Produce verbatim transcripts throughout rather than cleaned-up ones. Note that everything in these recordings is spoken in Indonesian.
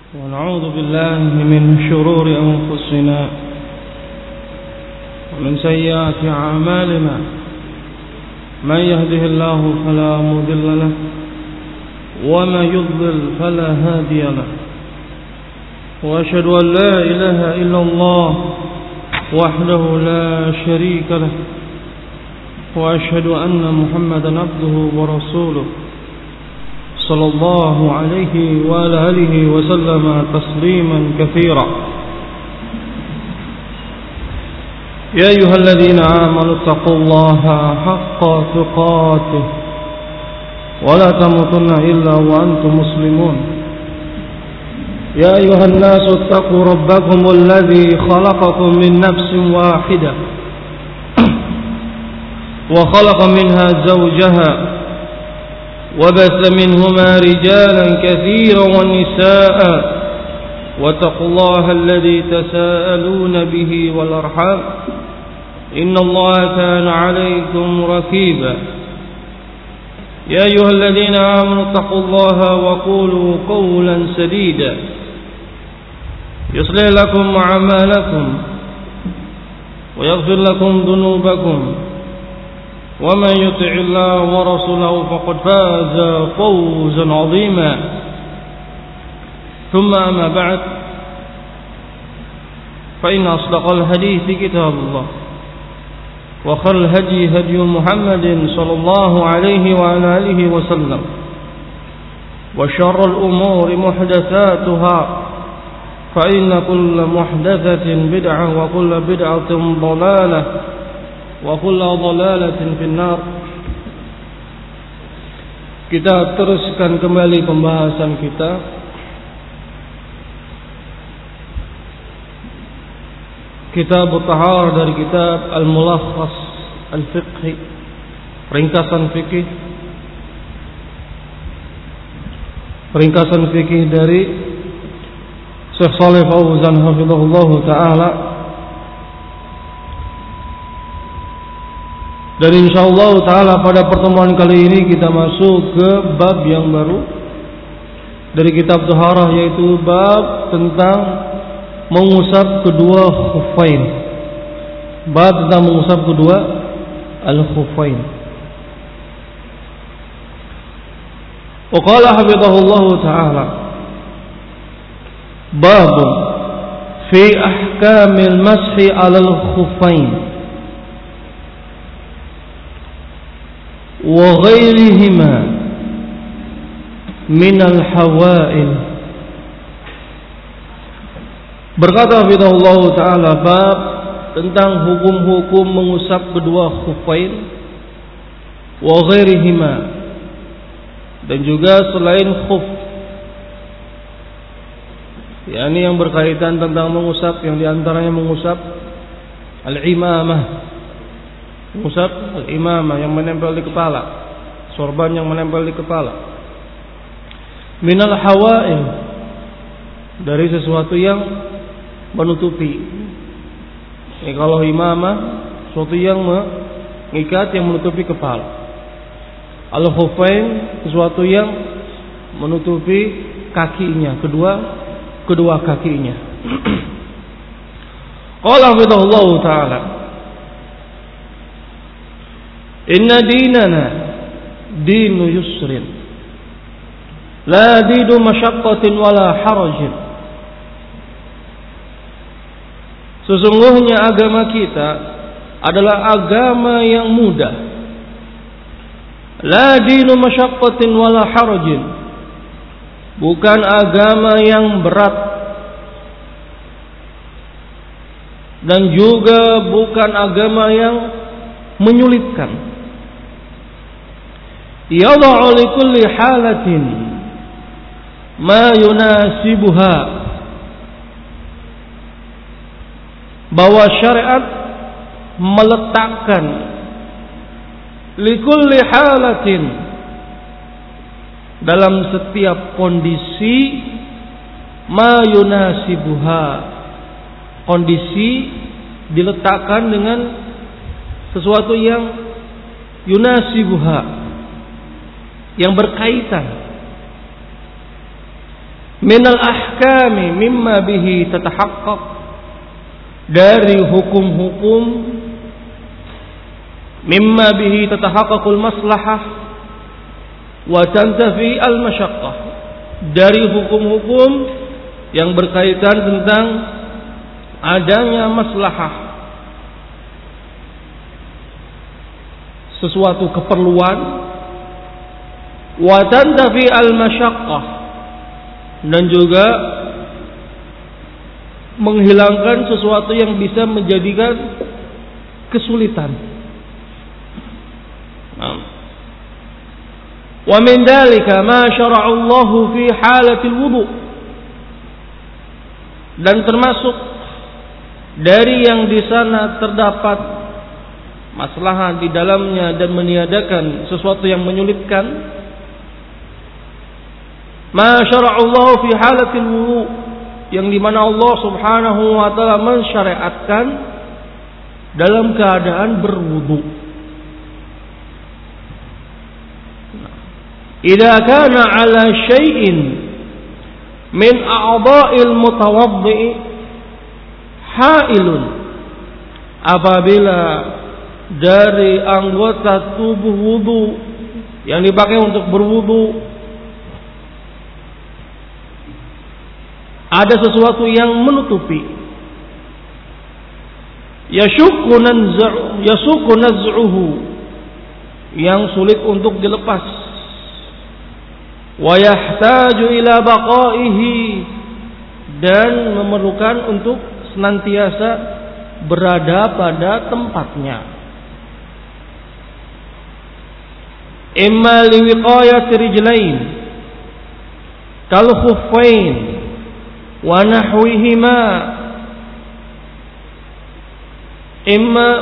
ونعوذ بالله من شرور أنفسنا ومن سيئات أعمالنا من يهده الله فلا مضل له ومن يضلل فلا هادي له وأشهد أن لا إله إلا الله وحده لا شريك له وأشهد أن محمدا عبده ورسوله صلى الله عليه وعلى آله وسلم تسليما كثيرا. يا أيها الذين آمنوا اتقوا الله حق تقاته ولا تموتن إلا وأنتم مسلمون. يا أيها الناس اتقوا ربكم الذي خلقكم من نفس واحدة وخلق منها زوجها وبث منهما رجالا كثيرا ونساء واتقوا الله الذي تساءلون به والأرحام إن الله كان عليكم رقيبا. يا أيها الذين آمنوا اتقوا الله وقولوا قولا سديدا يصلح لكم أعمالكم ويغفر لكم ذنوبكم ومن يطع الله ورسوله فقد فاز فوزا عظيما. ثم أما بعد فإن أصدق الحديث كتاب الله وخير الهدي هدي محمد صلى الله عليه وعلى آله وسلم وشر الأمور محدثاتها فإن كل محدثة بدعة وكل بدعة ضلالة وكل ضلالة في النار. Kita teruskan kembali pembahasan kita Kitab Taharah dari kitab Al-Mulakhas Al-Fiqhi, ringkasan fikih ringkasan fikih dari Syekh Shalih Fauzan hafizahullah taala. Dan insyaallah taala pada pertemuan kali ini kita masuk ke bab yang baru dari kitab Taharah, yaitu bab tentang mengusap kedua khuffain. Bab tentang mengusap kedua al-khuffain. Wa qala hafizahullah taala bab fi ahkamil mashi 'alal khuffain wa ghairihima minal hawail. Berkata hafizahullah ta'ala bab tentang hukum-hukum mengusap kedua khuffain wa ghairihima, dan juga selain khuf, yakni yang berkaitan tentang mengusap, yang diantaranya mengusap al-imamah, mengusap al-imamah yang menempel di kepala, sorban yang menempel di kepala, minal hawail, dari sesuatu yang menutupi. Ini kalau imamah, sesuatu yang mengikat, yang menutupi kepala. Al-khuffain, sesuatu yang menutupi kakinya, kedua kedua kakinya. Qala hafizahullah ta'ala inna dinana dinu yusrin la dinu masyaqqatin wala harajin. Sesungguhnya agama kita adalah agama yang mudah. La dinu masyaqqatin wala harajin, bukan agama yang berat dan juga bukan agama yang menyulitkan. Yada'u likulli halatin ma yunasibuha, bahwa syariat meletakkan likulli halatin, dalam setiap kondisi, ma yunasibuha, kondisi diletakkan dengan sesuatu yang yunasibuha, yang berkaitan. minal ahkami mimma bihi tatahaqqaq, dari hukum-hukum mimma bihi tatahaqqaqul maslahah wa tantafi al masyaqqah, dari hukum-hukum yang berkaitan tentang adanya maslahah, sesuatu keperluan, wa tantafi al masyaqqah, dan juga menghilangkan sesuatu yang bisa menjadikan kesulitan. Wa min dalika ma syara'a Allah fi halatil wudu, dan termasuk dari yang di sana terdapat maslahat di dalamnya dan meniadakan sesuatu yang menyulitkan, ma syara'a Allah fi halatil wudu, yang dimana Allah subhanahu wa ta'ala mensyariatkan dalam keadaan berwudu. Idza kana ala syai'in min a'dha'il mutawaddi ha'ilun, apabila dari anggota tubuh wudu yang dipakai untuk berwudu ada sesuatu yang menutupi, yashukku nanza'u yashukku naz'uhu, yang sulit untuk dilepas, wa yahtaju ila baqaihi, dan memerlukan untuk senantiasa berada pada tempatnya, imma liwiqayati rijlain kal khuffain wa nahwihima, imma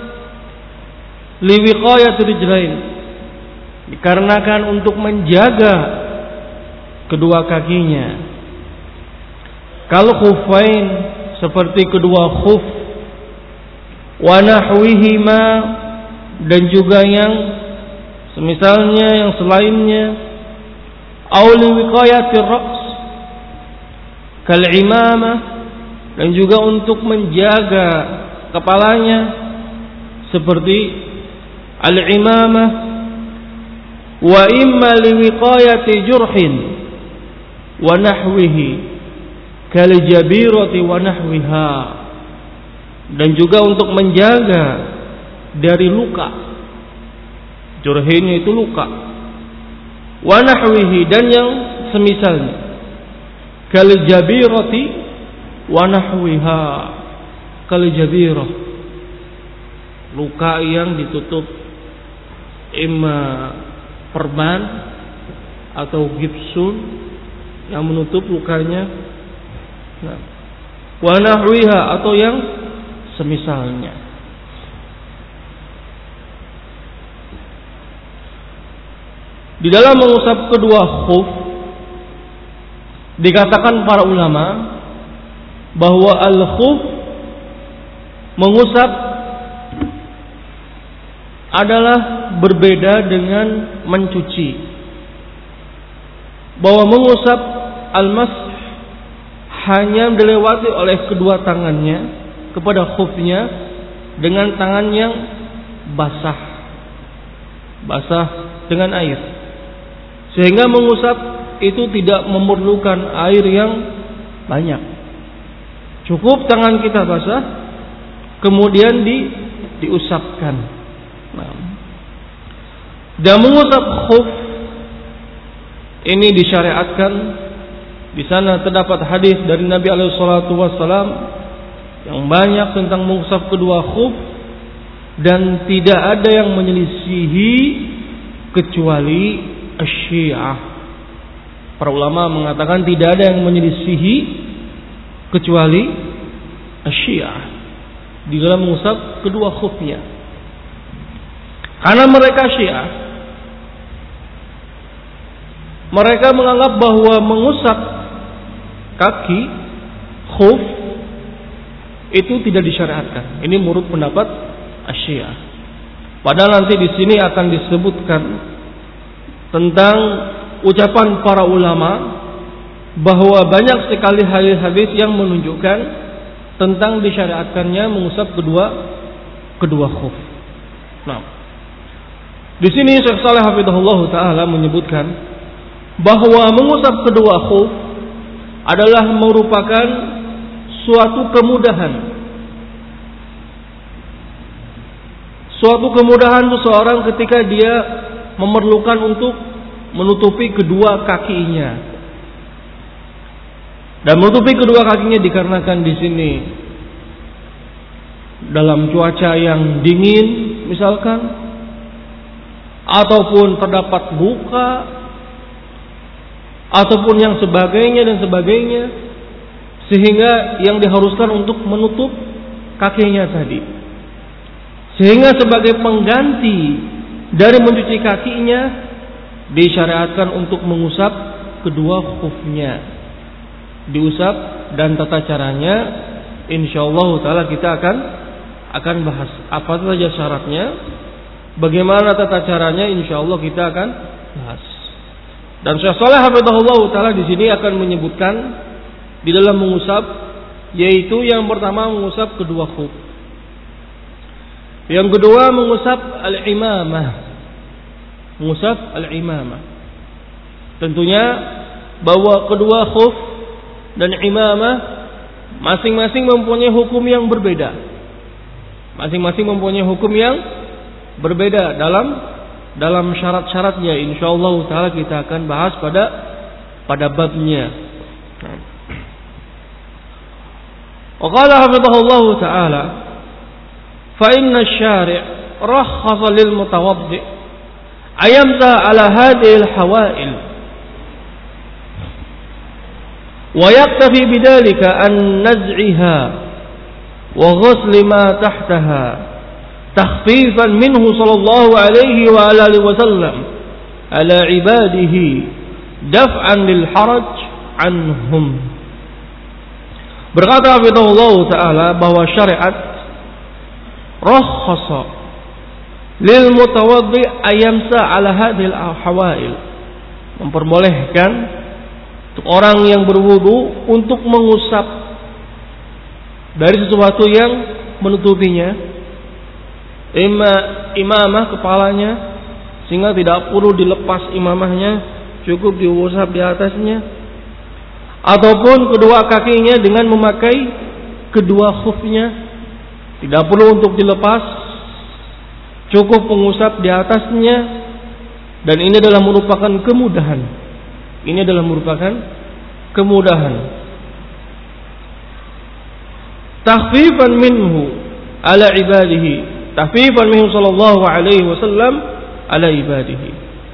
liwiqayati rijlain, dikarenakan untuk menjaga kedua kakinya, kal khuffain, seperti kedua khuf, wa nahwihima, dan juga yang semisalnya, yang selainnya, au liwiqayati ra's kal imamah, dan juga untuk menjaga kepalanya seperti al imamah, wa imma liwiqayati jurhin wa nahwihi kal jabirati wa nahwiha, dan juga untuk menjaga dari luka, jurhinnya itu luka, wa nahwihi, dan yang semisalnya, kal jabirati wa nahwiha, kal jabirah, luka yang ditutup imma perban atau gipsun yang menutup lukanya, nah, wa nahwiha, atau yang semisalnya. Di dalam mengusap kedua khuf dikatakan para ulama bahwa al-khuf mengusap adalah berbeda dengan mencuci. Bahwa mengusap al-mas hanya dilewati oleh kedua tangannya kepada khufnya dengan tangan yang basah, basah dengan air, sehingga mengusap itu tidak memerlukan air yang banyak. Cukup tangan kita basah, kemudian di diusapkan. Nah, dan mengusap khuf ini disyariatkan. Di sana terdapat hadis dari Nabi alaihi salatu wasallam yang banyak tentang mengusap kedua khuf, dan tidak ada yang menyelisihi kecuali Asy-Syiah. Para ulama mengatakan tidak ada yang menyelisihi kecuali Asy-Syiah di dalam mengusap kedua khufnya. Karena mereka Syiah, mereka menganggap bahwa mengusap kaki khuf itu tidak disyariatkan. Ini menurut pendapat Asy-Syiah. Padahal nanti di sini akan disebutkan tentang ucapan para ulama bahwa banyak sekali hadis-hadis yang menunjukkan tentang disyariatkannya mengusap kedua kedua khuf. Nah, di sini Syekh Shalih hafizahullah taala menyebutkan bahwa mengusap kedua khuf adalah merupakan suatu kemudahan. Suatu kemudahan seseorang ketika dia memerlukan untuk menutupi kedua kakinya. Dan menutupi kedua kakinya dikarenakan di sini dalam cuaca yang dingin misalkan, ataupun terdapat buka, ataupun yang sebagainya dan sebagainya, sehingga yang diharuskan untuk menutup kakinya tadi. Sehingga sebagai pengganti dari mencuci kakinya disyariatkan untuk mengusap kedua khufnya. Diusap, dan tata caranya insyaallah taala kita akan akan bahas apa saja syaratnya, bagaimana tata caranya insyaallah kita akan bahas. Dan Syekh Shalih hafizahullah taala di sini akan menyebutkan di dalam mengusap, yaitu yang pertama mengusap kedua khuf. Yang kedua mengusap al-imamah. Mengusap al-imamah. Tentunya bahwa kedua khuf dan imamah masing-masing mempunyai hukum yang berbeda. Masing-masing mempunyai hukum yang berbeda dalam dalam syarat-syaratnya. Insyaallah taala kita akan bahas pada pada babnya. Wa qala hafizahullah taala, fa inna asy-syari' rakhasa lil mutawaddi' ayamsa ala hadhihi al-hawail wa yaktafi bidzalika an naz'iha wa ghusl ma tahtaha takhfifan minhu sallallahu alaihi wa ala alihi wasallam ala ibadihi daf'an lil haraj anhum. Berkata hafizahullah taala bahwa syariat rakhasa lil mutawaddi ayamsa ala hadhil hawail, memperbolehkan untuk orang yang berwudu untuk mengusap dari sesuatu yang menutupinya, ima imamah kepalanya, sehingga tidak perlu dilepas imamahnya, cukup diusap di atasnya, ataupun kedua kakinya dengan memakai kedua khufnya, tidak perlu untuk dilepas, cukup mengusap di atasnya. Dan ini adalah merupakan kemudahan. Ini adalah merupakan kemudahan. Takhfifan minhu ala ibadihi. Takhfifan minhu sallallahu alaihi wasallam ala ibadihi.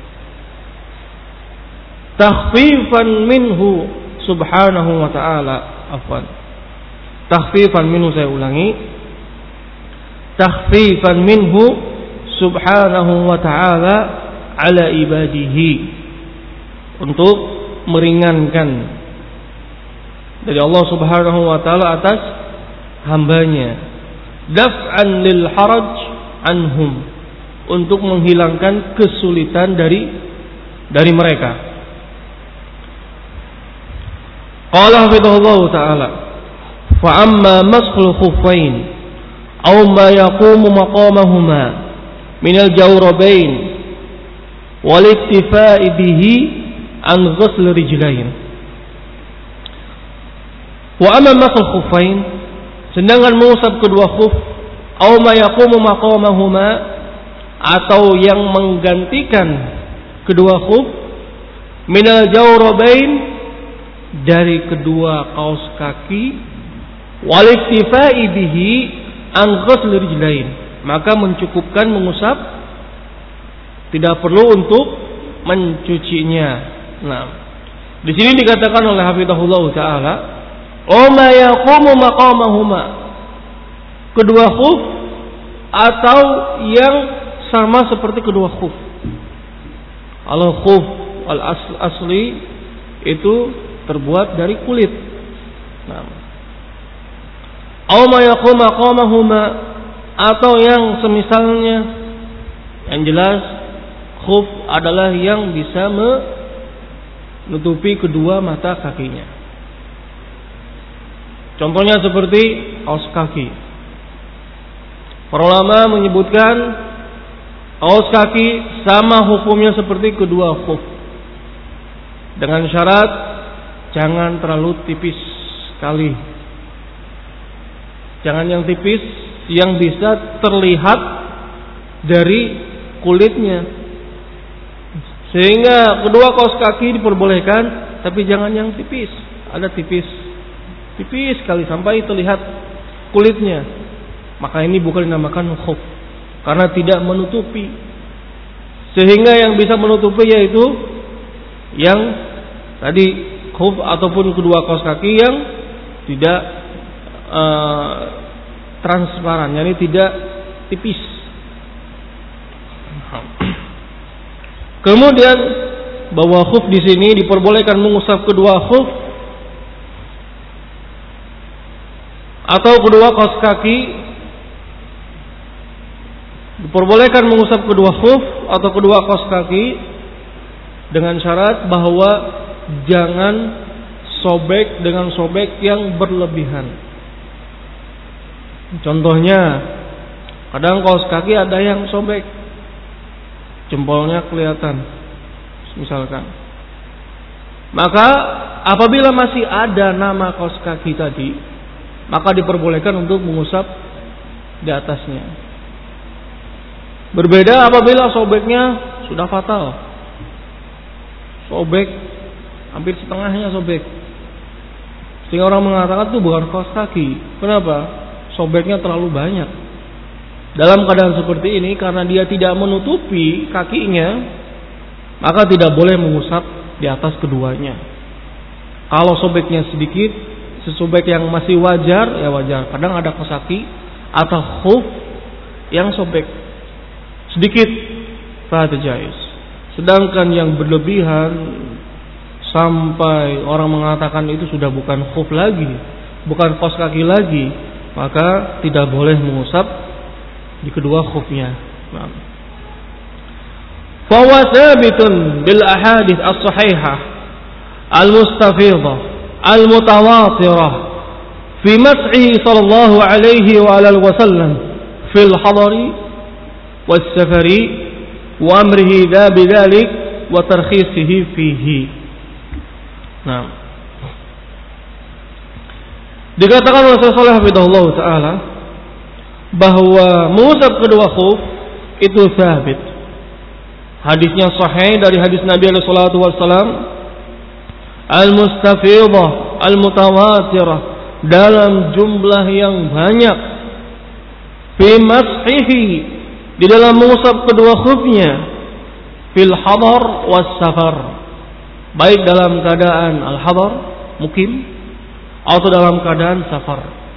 Takhfifan minhu subhanahu wa ta'ala. Afwan. Takhfifan minhu, saya ulangi. Takhfifan minhu subhanahu wa ta'ala ala ibadihi, untuk meringankan dari Allah subhanahu wa ta'ala atas hambanya. Daf'an lil haraj anhum, untuk menghilangkan kesulitan dari dari mereka. Qala hafizahullah ta'ala, fa amma maskhul khuffain aw ma yaqumu maqamahuma min al-jawrabain wal iktifa'i bihi an ghusl rijlain. Wa amma maskhul khuffain, sedangkan mengusap kedua khuf, aw ma yaqumu maqamahuma, atau yang menggantikan kedua khuf, min al-jawrabain, dari kedua kaus kaki, wal iktifa'i bihi an ghusl rijlain, maka mencukupkan mengusap, tidak perlu untuk mencucinya. Nah, di sini dikatakan oleh hafizahullah taala, "O ma yaqumu maqamahuma", kedua khuf atau yang sama seperti kedua khuf. Al khuf al asli itu terbuat dari kulit. Nah, "O ma yaqumu maqamahuma", atau yang semisalnya, yang jelas khuf adalah yang bisa me nutupi kedua mata kakinya. Contohnya seperti kaos kaki. Para ulama menyebutkan kaos kaki sama hukumnya seperti kedua khuf, dengan syarat jangan terlalu tipis sekali. Jangan yang tipis yang bisa terlihat dari kulitnya. Sehingga kedua kaos kaki diperbolehkan, tapi jangan yang tipis. Ada tipis, tipis sekali sampai terlihat kulitnya. Maka ini bukan dinamakan khuf, karena tidak menutupi. Sehingga yang bisa menutupi yaitu yang tadi khuf ataupun kedua kaos kaki yang tidak uh, transparan, yakni tidak tipis. Kemudian bahwa khuf di sini diperbolehkan mengusap kedua khuf atau kedua kaos kaki, diperbolehkan mengusap kedua khuf atau kedua kaos kaki dengan syarat bahwa jangan sobek dengan sobek yang berlebihan. Contohnya, kadang kaos kaki ada yang sobek, jempolnya kelihatan, misalkan. Maka apabila masih ada nama kaos kaki tadi, maka diperbolehkan untuk mengusap di atasnya. Berbeda apabila sobeknya sudah fatal, sobek hampir setengahnya sobek, sehingga orang mengatakan itu bukan kaos kaki. Kenapa? Sobeknya terlalu banyak. Dalam keadaan seperti ini, karena dia tidak menutupi kakinya, maka tidak boleh mengusap di atas keduanya. Kalau sobeknya sedikit, sesobek yang masih wajar, ya wajar. Kadang ada kaos kaki atau khuf yang sobek sedikit, fala jaiz. Sedangkan yang berlebihan sampai orang mengatakan itu sudah bukan khuf lagi, bukan kaos kaki lagi, maka tidak boleh mengusap di kedua khufnya. Fa huwa thabitun bil ahadits as-sahihah al-mustafidah al-mutawatirah fi mas'ihi sallallahu alaihi wa alihi wasallam fil hadari was safari wa amrihi la bidzalik wa tarkhisihi fihi. Nah, dikatakan oleh Rasulullah hafizahullah taala bahwa mengusap kedua khuf itu sabit. Hadisnya sahih dari hadis Nabi alaihi salatu wasallam al-mustafidah al-mutawatirah, dalam jumlah yang banyak, fi mashihi, di dalam mengusap kedua khufnya, fil hadar was safar, baik dalam keadaan al-hadar mukim atau dalam keadaan safar.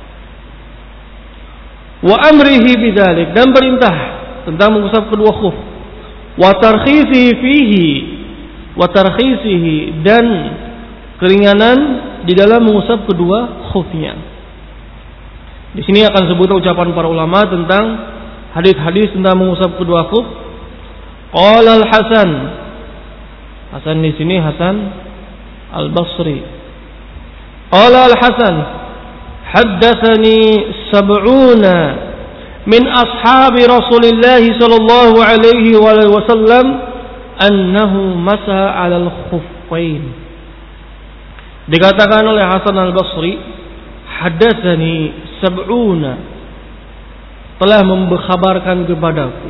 Wa amrihi bidzalik, dan perintah tentang mengusap kedua khuf. Wa tarkhisihi fihi, wa tarkhisihi, dan keringanan di dalam mengusap kedua khufnya. Di sini akan sebut ucapan para ulama tentang hadis-hadis tentang mengusap kedua khuf. Qala al-Hasan, Hasan di sini Hasan al-Basri. Qala al-Hasan, haddatsani sab'una min ashabi Rasulillah sallallahu alaihi wasallam annahu masa 'alal khuffain. Dikatakan oleh Hasan al-Basri, haddatsani sab'una, telah memberkabarkan kepadaku,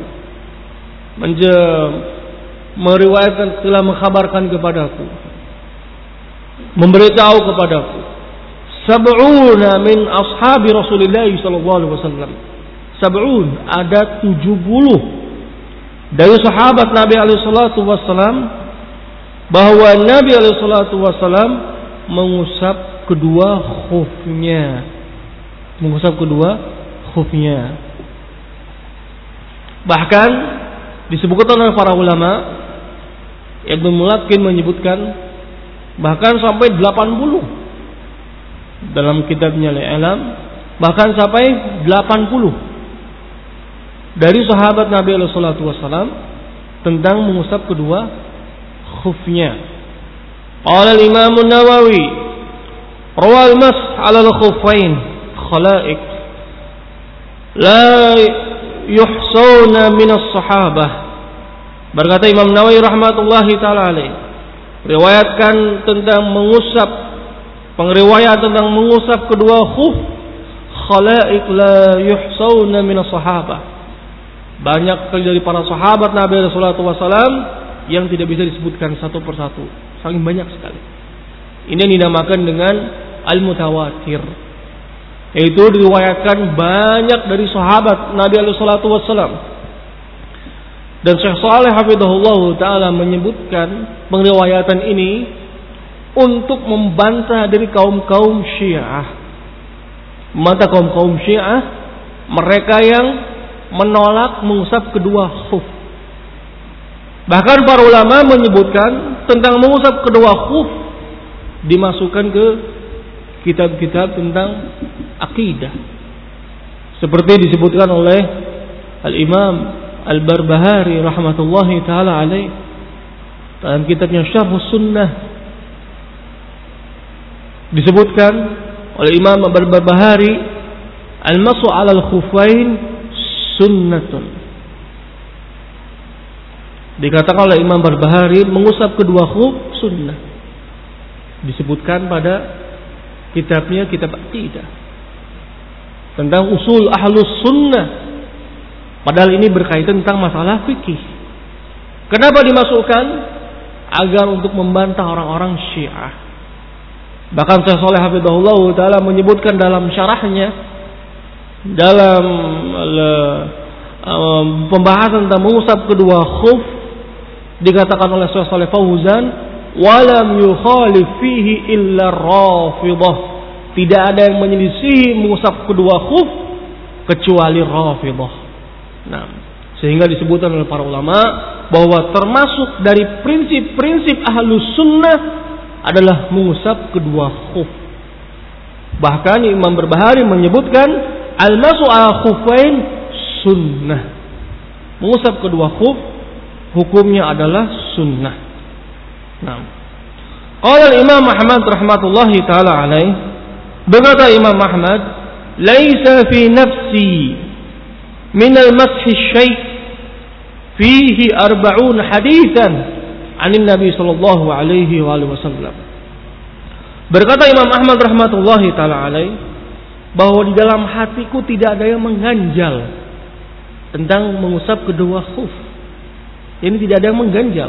meriwayatkan, telah mengkhabarkan kepadaku, memberitahu kepadaku, sab'una min ashabi Rasulillah sallallahu alaihi wasallam. Sab'un, ada tujuh puluh dari sahabat Nabi alaihi salatu wasallam, bahwa Nabi alaihi salatu wasallam mengusap kedua khufnya, mengusap kedua khufnya. Bahkan disebutkan oleh para ulama, Ibnu Mulakin menyebutkan bahkan sampai delapan puluh dalam kitabnya Al-I'lam, bahkan sampai delapan puluh dari sahabat Nabi alaihi salatu wasallam tentang mengusap kedua khufnya. Qala al-Imam an-Nawawi rawa al-mas 'ala al-khuffain khala'iq la yuhsawna min as-sahabah. Berkata Imam Nawawi rahmatullahi taala alaih, riwayatkan tentang mengusap, pengriwayat tentang mengusap kedua khuf khala'iq la yuhsawna min as-sahabah. Banyak sekali dari para sahabat Nabi sallallahu alaihi wasallam yang tidak bisa disebutkan satu persatu, saking banyak sekali. Ini yang dinamakan dengan al-mutawatir, yaitu diriwayatkan banyak dari sahabat Nabi sallallahu alaihi wasallam. Dan Syekh Shalih hafizahullah taala menyebutkan pengriwayatan ini untuk membantah dari kaum-kaum Syiah. Membantah kaum-kaum Syiah, mereka yang menolak mengusap kedua khuf. Bahkan para ulama menyebutkan tentang mengusap kedua khuf dimasukkan ke kitab-kitab tentang akidah, seperti disebutkan oleh Al-Imam Al-Barbahari rahmatullahi taala alaih dalam kitabnya Syarh Sunnah. Disebutkan oleh Imam Al-Barbahari, al-masu 'ala al-khuffain sunnatun. Dikatakan oleh Imam Barbahari, mengusap kedua khuf sunnah. Disebutkan pada kitabnya, kitab akidah tentang usul ahlus sunnah. Padahal ini berkaitan tentang masalah fikih. Kenapa dimasukkan? Agar untuk membantah orang-orang Syiah. Bahkan Syekh Shalih hafizahullah taala menyebutkan dalam syarahnya, dalam uh, pembahasan tentang mengusap kedua khuf, dikatakan oleh Syekh Shalih Fauzan, walam yukhalif fihi illa Rafidah. Tidak ada yang menyelisihi mengusap kedua khuf kecuali Rafidah. Nah, sehingga disebutkan oleh para ulama bahwa termasuk dari prinsip-prinsip ahlus sunnah adalah mengusap kedua khuf. Bahkan Imam Barbahari menyebutkan al-masu 'ala khuffain sunnah. Mengusap kedua khuf hukumnya adalah sunnah. Nah, qala Imam Ahmad rahmatullahi taala alaih, berkata Imam Ahmad, laisa fi nafsi min al-mashi syai' fihi arba'un haditsan 'anil Nabi sallallahu alaihi wasallam. Berkata Imam Ahmad rahmatullahi taala alaih bahwa di dalam hatiku tidak ada yang mengganjal tentang mengusap kedua khuf. Ini tidak ada yang mengganjal.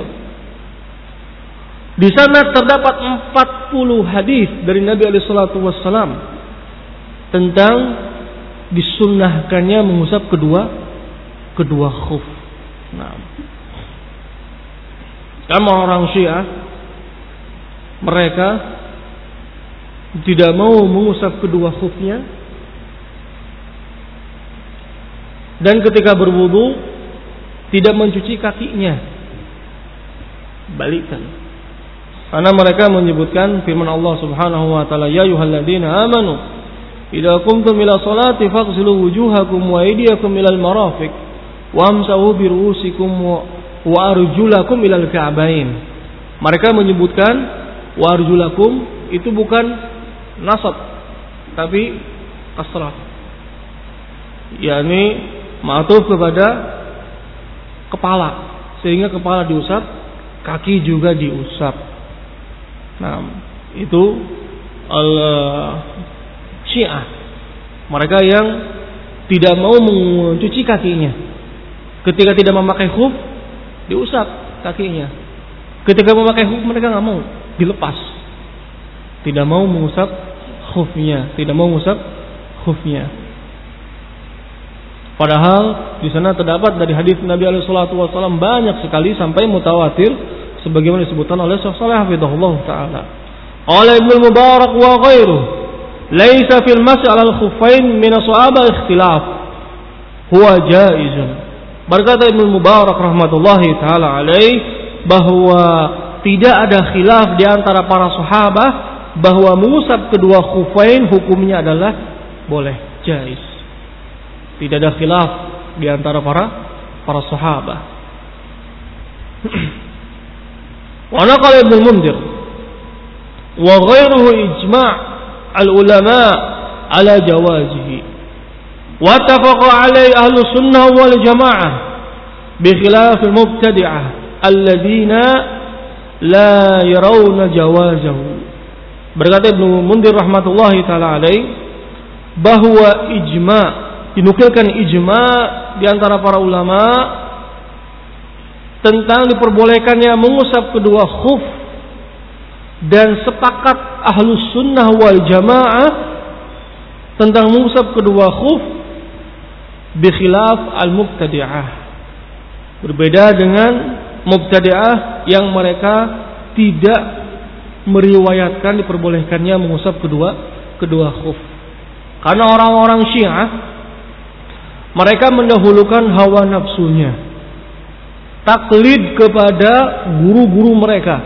Di sana terdapat empat puluh hadis dari Nabi alaihi salatu wasallam tentang disunnahkannya mengusap kedua kedua khuf. Nah, sama orang Syiah, mereka tidak mau mengusap kedua khufnya, dan ketika berwudu tidak mencuci kakinya. Balikkan. Karena mereka menyebutkan firman Allah Subhanahu wa taala, ya ayyuhalladzina amanu idza qumtum ila sholati faghsilu wujuhakum wa aydiyakum ilal marafiq wamsahu bi ru'usikum wa arjulakum ilal ka'bain. Mereka menyebutkan wa arjulakum itu bukan nasab tapi kasrah, yakni ma'tuf kepada kepala, sehingga kepala diusap, kaki juga diusap. Nah, itu al-Syiah, mereka yang tidak mau mencuci kakinya. Ketika tidak memakai khuf, diusap kakinya. Ketika memakai khuf, mereka nggak mau, dilepas. Tidak mau mengusap khufnya, tidak mau mengusap khufnya. Padahal di sana terdapat dari hadis Nabi alaihi salatu wasallam banyak sekali sampai mutawatir, sebagaimana disebutkan oleh Syekh Shalih hafizahullah taala. Qala Ibnu Mubarak wa ghairuh, laisa fil mas'i 'ala al-khuffain min as-sahabah ikhtilaf, huwa jaizun. Berkata Ibnu Mubarak rahmatullahi taala alaih bahwa tidak ada khilaf di antara para sahabat bahwa mengusap kedua khuffain hukumnya adalah boleh, jaiz. Tidak ada khilaf di antara para para sahabat. Wa naqala Ibnu Munzir wa ghairuhu ijma' al-ulama ala jawazihi wa tafaqa alaihi ahlu sunnah wal jamaah bi khilaf al-mubtadi'ah alladziina la yarawna jawazahu. Berkata Ibnu Mundir rahmatullahi taala alaih bahwa ijma, dinukilkan ijma di antara para ulama tentang diperbolehkannya mengusap kedua khuf, dan sepakat ahlus sunnah wal jamaah tentang mengusap kedua khuf bi khilaf al mubtadi'ah, berbeda dengan mubtadi'ah yang mereka tidak meriwayatkan diperbolehkannya mengusap kedua kedua khuf. Karena orang-orang Syiah mereka mendahulukan hawa nafsunya, taklid kepada guru-guru mereka.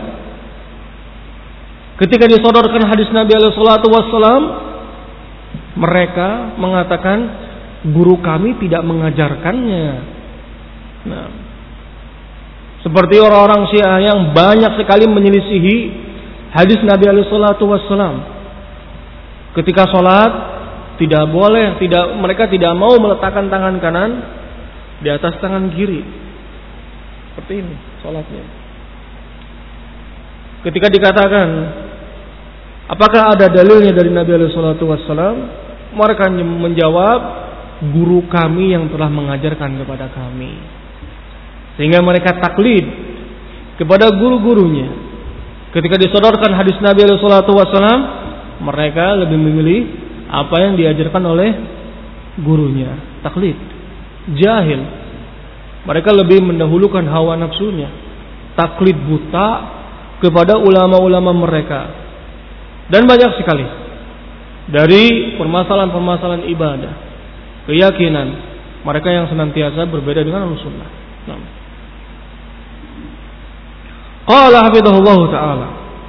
Ketika disodorkan hadis Nabi alaihi salatu wassalam, mereka mengatakan guru kami tidak mengajarkannya. Nah, seperti orang-orang Syiah yang banyak sekali menyelisihi hadis Nabi alaihi salatu wassalam. Ketika sholat tidak boleh, tidak, mereka tidak mau meletakkan tangan kanan di atas tangan kiri. Seperti ini sholatnya. Ketika dikatakan apakah ada dalilnya dari Nabi alaihi salatu wassalam, mereka menjawab guru kami yang telah mengajarkan kepada kami. Sehingga mereka taklid kepada guru-gurunya. Ketika disodorkan hadis Nabi alaihi salatu wassalam, mereka lebih memilih apa yang diajarkan oleh gurunya. Taklid, jahil. Mereka lebih mendahulukan hawa nafsunya, taklid buta kepada ulama-ulama mereka. Dan banyak sekali dari permasalahan-permasalahan ibadah, keyakinan mereka yang senantiasa berbeda dengan Rasulullah. Nah. Qala hafidhahullah ta'ala,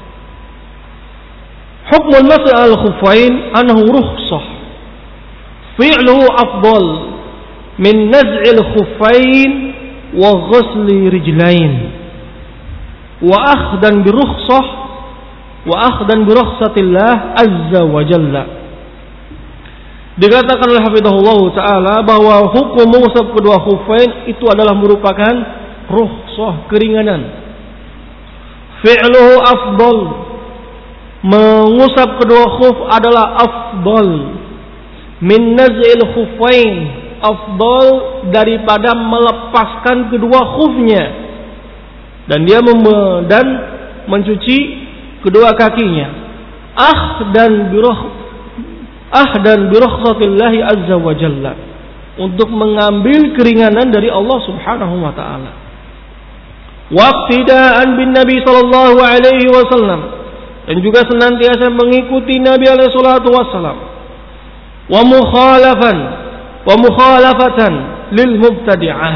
hukmul mas'i al-khuffain annahu rukhsah fi'luhu afdal min naz'il khuffain wa ghusli rijlain wa akhdan bi rukhsah wa akhdan bi rukhsatillah azza wa jalla. Dikatakan oleh hafidhahullah ta'ala bahwa hukum mengusap kedua khuffain itu adalah merupakan rukhsah, keringanan. Fi'luhu afdal, mengusap kedua khuf adalah afdal min naz'il khuffain, afdal daripada melepaskan kedua khufnya dan dia mem- dan mencuci kedua kakinya. Ah dan biruh ah dan birukhsatillahi azza wa jalla, untuk mengambil keringanan dari Allah Subhanahu wa taala. Waqtidaan bin Nabi sallallahu alaihi wasallam, dan juga senantiasa mengikuti Nabi alaihi salatu wasallam. Wa mukhalafan wa mukhalafatan lil mubtadi'ah.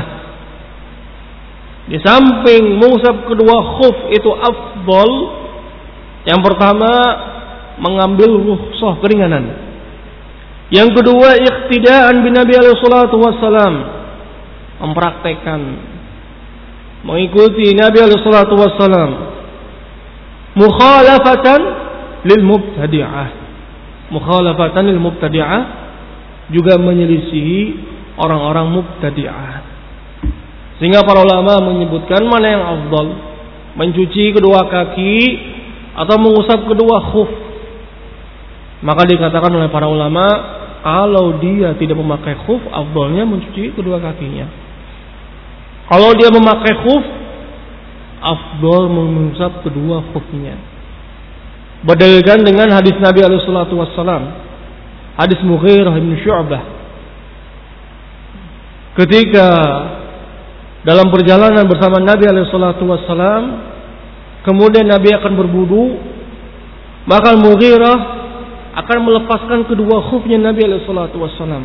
Di samping mengusap kedua khuf itu afdal, yang pertama mengambil rukhsah, keringanan. Yang kedua iqtidaan bin Nabi alaihi salatu wasallam, mempraktekkan, mengikuti Nabi alaihi salatu wassalam. Mukhalafatan lil mubtadi'ah, mukhalafatan lil mubtadi'ah, juga menyelisihi orang-orang mubtadi'ah. Sehingga para ulama menyebutkan mana yang afdal, mencuci kedua kaki atau mengusap kedua khuf. Maka dikatakan oleh para ulama, kalau dia tidak memakai khuf, afdalnya mencuci kedua kakinya. Kalau dia memakai khuf, afdal mengusap kedua khufnya. Berdalilkan dengan hadis Nabi alaihi salatu wassalam, hadis Mughirah bin Syu'bah. Ketika dalam perjalanan bersama Nabi alaihi salatu wassalam, kemudian Nabi akan berwudu, maka Mughirah akan melepaskan kedua khufnya Nabi alaihi salatu wassalam.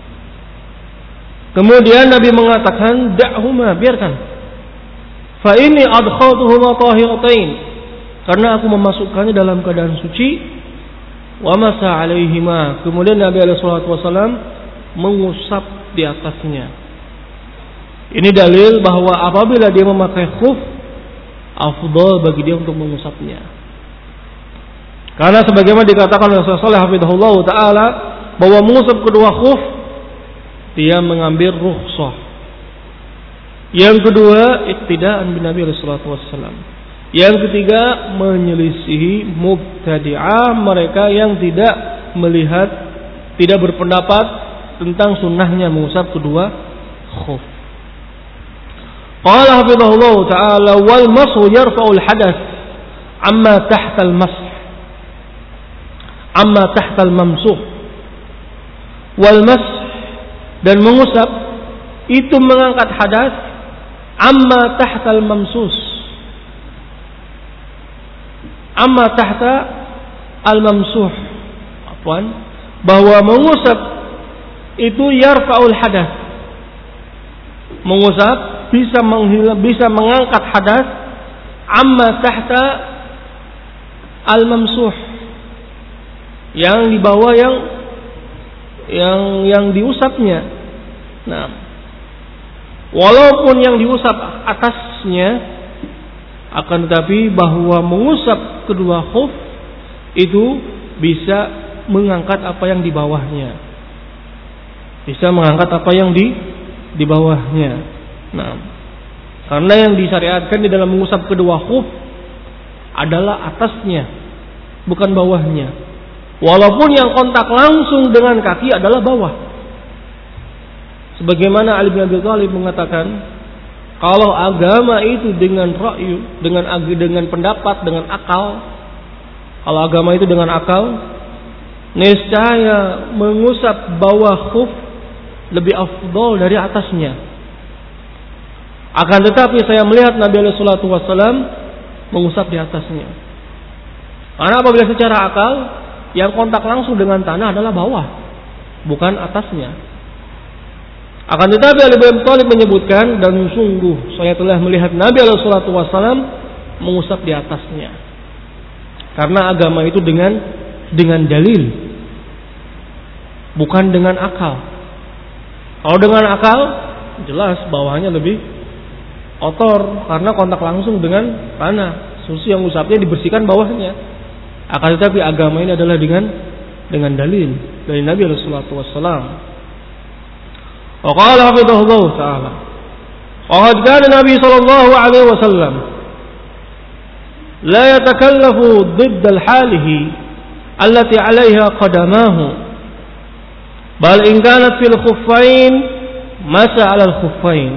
Kemudian Nabi mengatakan, da'huma, biarkan. Fa inni adkhaltuhuma tahiratain, karena aku memasukkannya dalam keadaan suci. Wa masa alaihima, kemudian Nabi alaihi salatu wasallam mengusap di atasnya. Ini dalil bahwa apabila dia memakai khuf, afdal bagi dia untuk mengusapnya. Karena sebagaimana dikatakan oleh Rasulullah hafizahullah taala bahwa mengusap kedua khuf dia mengambil rukhsah. Yang kedua, iktidaan bin Nabi sallallahu alaihi wasallam. Yang ketiga, menyelisihi mubtadi'ah, mereka yang tidak melihat, tidak berpendapat tentang sunnahnya mengusap kedua khuf. Qala hafizahullah ta'ala wal mashu yarfa'ul hadath amma tahta al mash amma tahta al mamsuh. Wal mash, dan mengusap itu mengangkat hadas amma tahta al mamsus, amma tahta al mamsuh, afwan, bahwa mengusap itu yarfa'ul hadas, mengusap bisa menghil- bisa mengangkat hadas amma tahta al mamsuh, yang di bawah yang yang yang diusapnya. Nah, walaupun yang diusap atasnya, akan tetapi bahwa mengusap kedua khuf itu bisa mengangkat apa yang di bawahnya, bisa mengangkat apa yang di di bawahnya. Nah, karena yang disyariatkan di dalam mengusap kedua khuf adalah atasnya, bukan bawahnya. Walaupun yang kontak langsung dengan kaki adalah bawah. Sebagaimana Ali bin Abi Thalib mengatakan, kalau agama itu dengan ra'yu, dengan dengan pendapat, dengan akal, kalau agama itu dengan akal, niscaya mengusap bawah khuf lebih afdal dari atasnya. Akan tetapi saya melihat Nabi alaihi salatu wasallam mengusap di atasnya. Karena apabila secara akal, yang kontak langsung dengan tanah adalah bawah, bukan atasnya. Akan tetapi Ali bin Abi Thalib menyebutkan, dan sungguh saya telah melihat Nabi alaihi salatu wasallam mengusap di atasnya. Karena agama itu dengan dengan dalil, bukan dengan akal. Kalau dengan akal, jelas bawahnya lebih kotor karena kontak langsung dengan tanah. Susu yang usapnya dibersihkan bawahnya. Akan tetapi agama ini adalah dengan dengan dalil dari Nabi alaihi salatu wasallam. Wa qala hafizahullah ta'ala, wa qad kana Nabi sallallahu alaihi wasallam la yatakallafu ضد al-halihi allati 'alayha qadamahu, bal in kanat fil khuffain masa 'ala al-khuffain,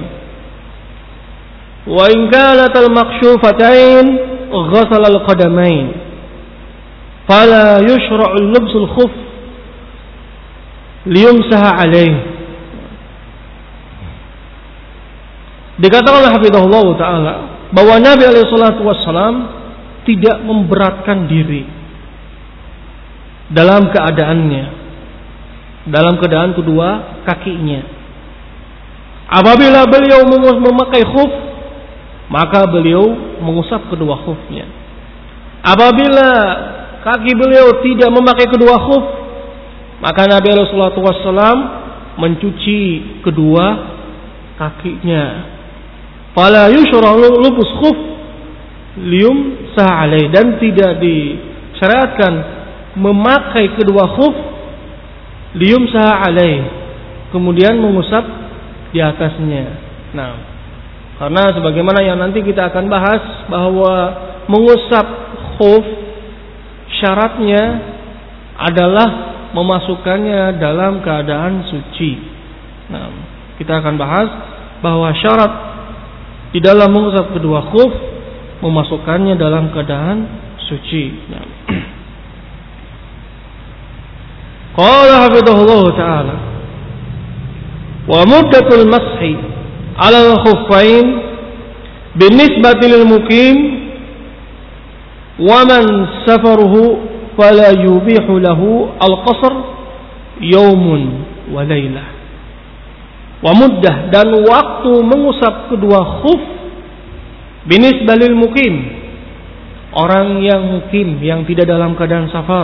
wa in kanat al-maqshufatain ghasala al-qadamain. Fala yushra'u lubsul khuf liyumsaha alaih. Dikatakan oleh hafizahullah ta'ala bahwa Nabi alaihi salatu wassalam tidak memberatkan diri dalam keadaannya, dalam keadaan kedua kakinya. Apabila beliau memakai khuf, maka beliau mengusap kedua khufnya. Apabila kaki beliau tidak memakai kedua khuf, maka Nabi alaihi salatu wassalam mencuci kedua kakinya. Fala yushra'u lubus khuf liyum sa'alai, dan tidak disyariatkan memakai kedua khuf liyum sa'alai, kemudian mengusap di atasnya. Nah, karena sebagaimana yang nanti kita akan bahas bahwa mengusap khuf syaratnya adalah memasukkannya dalam keadaan suci. Nah, kita akan bahas bahwa syarat di dalam mengusap kedua khuf memasukkannya dalam keadaan suci. Nah. Qala hafizahullah ta'ala wa muddatul mashi 'ala al-khuffain binisbati lil muqim wa man safaruhu fala yubihu lahu al-qasr yawmun wa laylah. Wa muddah, dan waktu mengusap kedua khuf binisbah lil muqim, orang yang mukim, yang tidak dalam keadaan safar.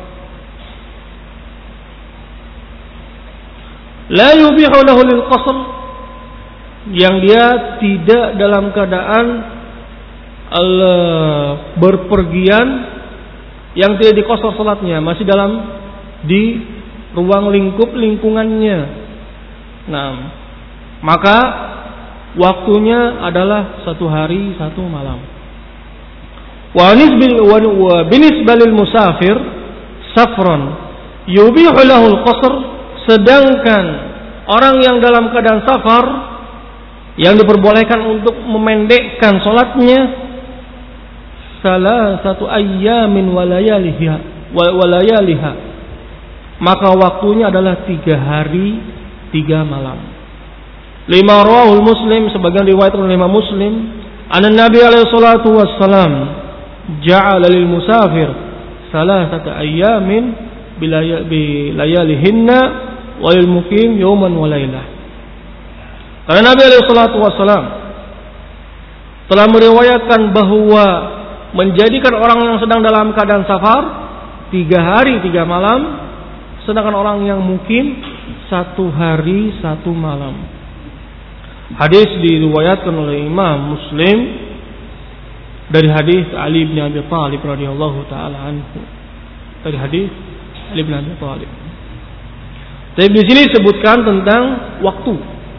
La yubihu lahu lil qasr, yang dia tidak dalam keadaan Allah berpergian yang tidak dikosor salatnya, masih dalam di ruang lingkup lingkungannya. Nah, maka waktunya adalah satu hari satu malam. Wa binisbal lil musafir safran yubihu lahu al-qasr, sedangkan orang yang dalam keadaan safar yang diperbolehkan untuk memendekkan salatnya salah satu ayyamin walayaliha walayaliha, maka waktunya adalah tiga hari tiga malam. Lima rawahul Muslim, sebagian riwayat oleh Imam Muslim, anna Nabi alaihi salatu wassalam ja'ala lil musafir salasata ayyamin bilayalihinna wa lil muqim yawman wa lailah. Karena Nabi alaihi salatu wassalam telah meriwayatkan bahwa menjadikan orang yang sedang dalam keadaan safar tiga hari tiga malam, sedangkan orang yang mukim satu hari satu malam. Hadis diriwayatkan oleh Imam Muslim dari hadis Ali bin Abi Thalib radhiyallahu taala anhu. Dari hadis Ali bin Abi Thalib. Tapi di sini disebutkan tentang waktu.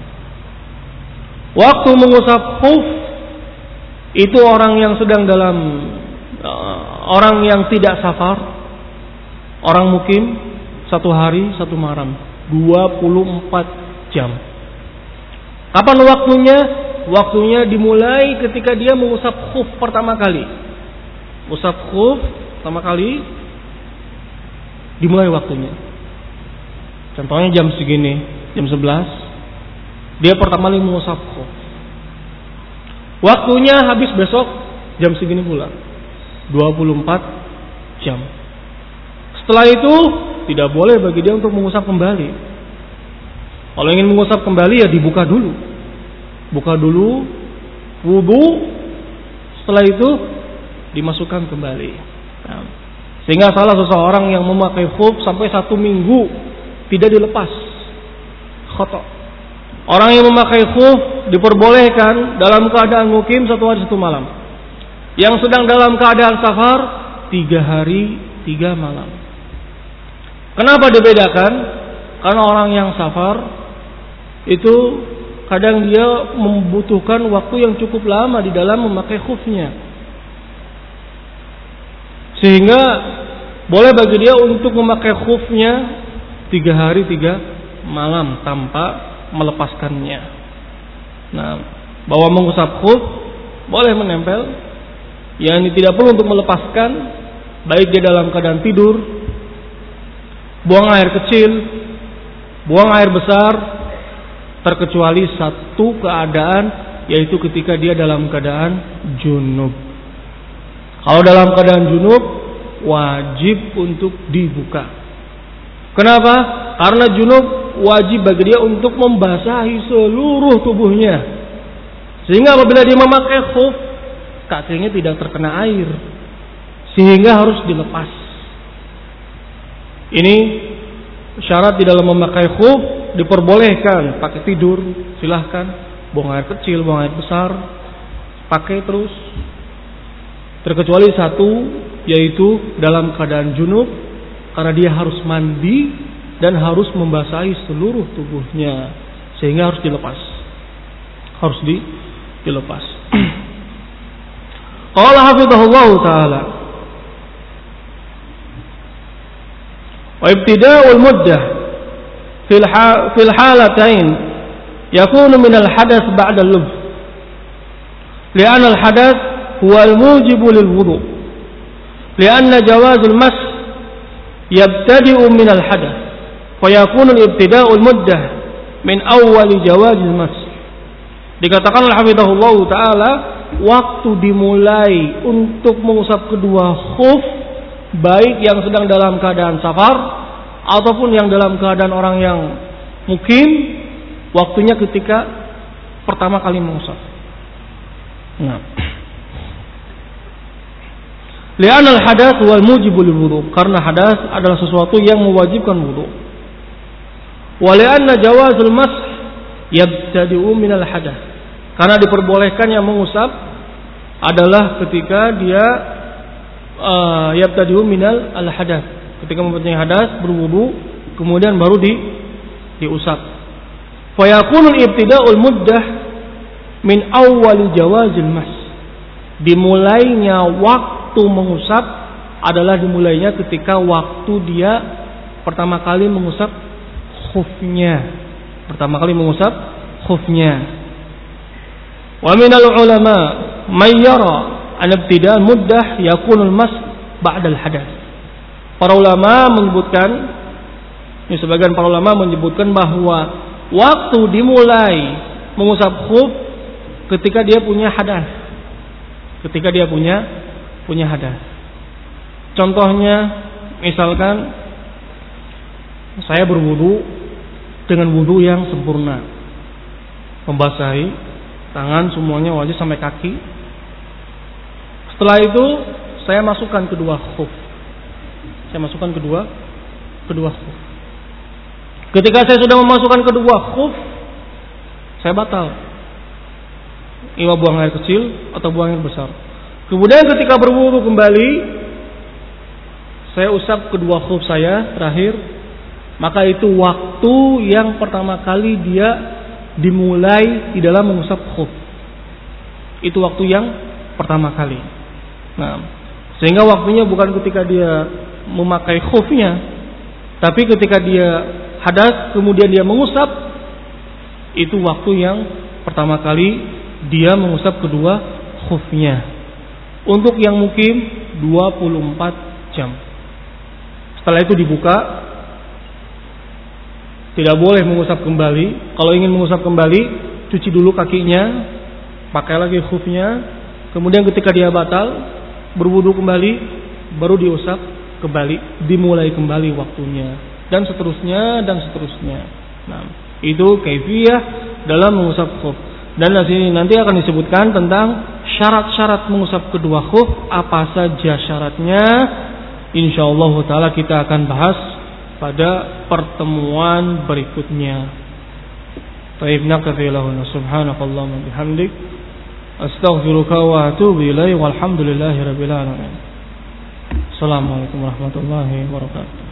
Waktu mengusap khuf itu orang yang sedang dalam uh, orang yang tidak safar, orang mukim satu hari satu malam, dua puluh empat jam. Kapan waktunya? Waktunya dimulai ketika dia mengusap khuf pertama kali. Usap khuf pertama kali dimulai waktunya. Contohnya jam segini, jam sebelas, dia pertama kali mengusap khuf. Waktunya habis besok jam segini pula, dua puluh empat jam. Setelah itu tidak boleh bagi dia untuk mengusap kembali. Kalau ingin mengusap kembali ya dibuka dulu. Buka dulu, wudu, setelah itu dimasukkan kembali. Nah, sehingga salah seseorang yang memakai khuf sampai satu minggu tidak dilepas, khata. Orang yang memakai khuf diperbolehkan dalam keadaan mukim satu hari satu malam. Yang sedang dalam keadaan safar tiga hari tiga malam. Kenapa dibedakan? Karena orang yang safar itu kadang dia membutuhkan waktu yang cukup lama di dalam memakai khufnya, sehingga boleh bagi dia untuk memakai khufnya tiga hari tiga malam tanpa melepaskannya. Nah, bahwa mengusap khuf boleh menempel, yang tidak perlu untuk melepaskan, baik dia dalam keadaan tidur, buang air kecil, buang air besar, terkecuali satu keadaan, yaitu ketika dia dalam keadaan junub. Kalau dalam keadaan junub wajib untuk dibuka. Kenapa? Karena junub wajib bagi dia untuk membasahi seluruh tubuhnya, sehingga apabila dia memakai khuf kakinya tidak terkena air, sehingga harus dilepas. Ini syarat di dalam memakai khuf. Diperbolehkan pakai tidur, silahkan. Buang air kecil, buang air besar, pakai terus. Terkecuali satu, yaitu dalam keadaan junub, karena dia harus mandi dan harus membasahi seluruh tubuhnya, sehingga harus dilepas. Harus di, dilepas. Qala hafizahullah ta'ala, wa ibtida'ul muddah في الحالتين يكون من الحدث بعد اللبس، لأن الحدث هو الموجب للوضوء، لأن جواز المسح يبتدئ من الحدث، فيكون الابتداء المدة من أول جواز المسح. Dikatakan oleh hafizahullah ta'ala, waktu dimulai untuk mengusap kedua khuf, baik yang sedang dalam keadaan safar ataupun yang dalam keadaan orang yang mukim, waktunya ketika pertama kali mengusap. Nah, li'anna al-hadath wal mujibul wudu, karena hadas adalah sesuatu yang mewajibkan wudu. Wa li'anna jawazul mash yabtadi'u minal hadath, karena diperbolehkannya mengusap adalah ketika dia uh, yabtadi'u minal al-hadath. Ketika mempunyai hadas berwudu kemudian baru di diusap. Fa yakunul ibtida'ul muddah min awwal jawazil mas. Dimulainya waktu mengusap adalah dimulainya ketika waktu dia pertama kali mengusap khufnya. Pertama kali mengusap khufnya. Wa minal ulama may yara an ibtida'ul muddah yakunul mas ba'dal hadath. Para ulama menyebutkan, ini sebagian para ulama menyebutkan bahwa waktu dimulai mengusap khuf ketika dia punya hadas. Ketika dia punya punya hadas. Contohnya, misalkan saya berwudu dengan wudu yang sempurna, membasahi tangan semuanya, wajah sampai kaki. Setelah itu saya masukkan kedua khuf. Saya masukkan kedua kedua khuf. Ketika saya sudah memasukkan kedua khuf, saya batal. Ima buang air kecil atau buang air besar. Kemudian ketika berwudu kembali, saya usap kedua khuf saya terakhir, maka itu waktu yang pertama kali dia dimulai di dalam mengusap khuf. Itu waktu yang pertama kali. Nah, sehingga waktunya bukan ketika dia memakai khufnya, tapi ketika dia hadas kemudian dia mengusap, itu waktu yang pertama kali dia mengusap kedua khufnya. Untuk yang mukim dua puluh empat jam. Setelah itu dibuka, tidak boleh mengusap kembali. Kalau ingin mengusap kembali, cuci dulu kakinya, pakai lagi khufnya, kemudian ketika dia batal, berwudu kembali, baru diusap kembali, dimulai kembali waktunya, dan seterusnya dan seterusnya. Nah, itu kaifiyah dalam mengusap khuf. Dan di sini nanti akan disebutkan tentang syarat-syarat mengusap kedua khuf, apa saja syaratnya. Insyaallah taala kita akan bahas pada pertemuan berikutnya. Baik, naktafi lahu subhanakallahumma bihamdik astaghfiruka wa atubu ilaik walhamdulillahirabbil alamin. Assalamualaikum warahmatullahi wabarakatuh.